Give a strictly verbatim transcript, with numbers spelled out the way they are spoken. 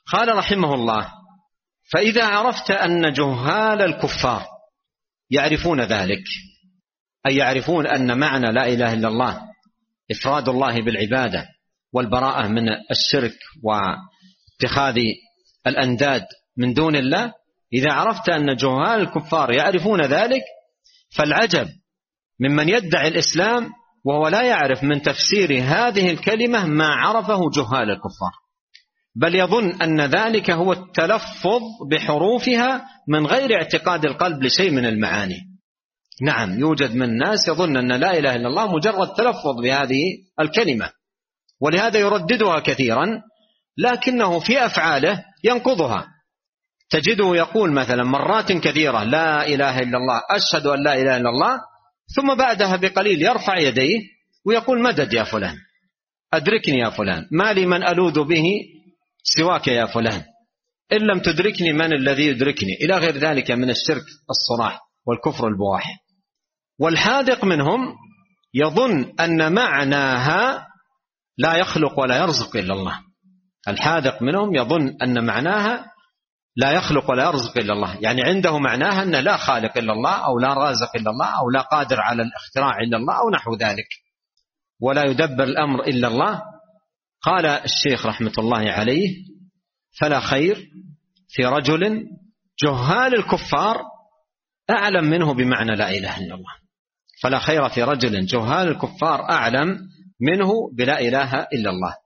قال رحمه الله: فإذا عرفت أن جهال الكفار يعرفون ذلك، أي يعرفون أن معنى لا إله إلا الله إفراد الله بالعبادة والبراءة من الشرك واتخاذ الأنداد من دون الله، إذا عرفت أن جهال الكفار يعرفون ذلك فالعجب ممن يدعي الإسلام وهو لا يعرف من تفسير هذه الكلمة ما عرفه جهال الكفار، بل يظن أن ذلك هو التلفظ بحروفها من غير اعتقاد القلب لشيء من المعاني. نعم، يوجد من الناس يظن أن لا إله إلا الله مجرد تلفظ بهذه الكلمة، ولهذا يرددها كثيرا، لكنه في أفعاله ينقضها. تجده يقول مثلا مرات كثيرة: لا إله إلا الله، أشهد أن لا إله إلا الله، ثم بعدها بقليل يرفع يديه ويقول: مدد يا فلان، أدركني يا فلان، ما لي من ألوذ به سواك يا فلان، إن لم تدركني من الذي يدركني، إلى غير ذلك من الشرك الصراح والكفر البواح. والحاذق منهم يظن أن معناها لا يخلق ولا يرزق إلا الله. الحاذق منهم يظن أن معناها لا يخلق ولا يرزق إلا الله، يعني عنده معناها أن لا خالق إلا الله، أو لا رازق إلا الله، أو لا قادر على الاختراع إلا الله، أو نحو ذلك، ولا يدبر الأمر إلا الله. قال الشيخ رحمة الله عليه: فلا خير في رجل جهال الكفار أعلم منه بمعنى لا إله إلا الله. فلا خير في رجل جهال الكفار أعلم منه بلا إله إلا الله.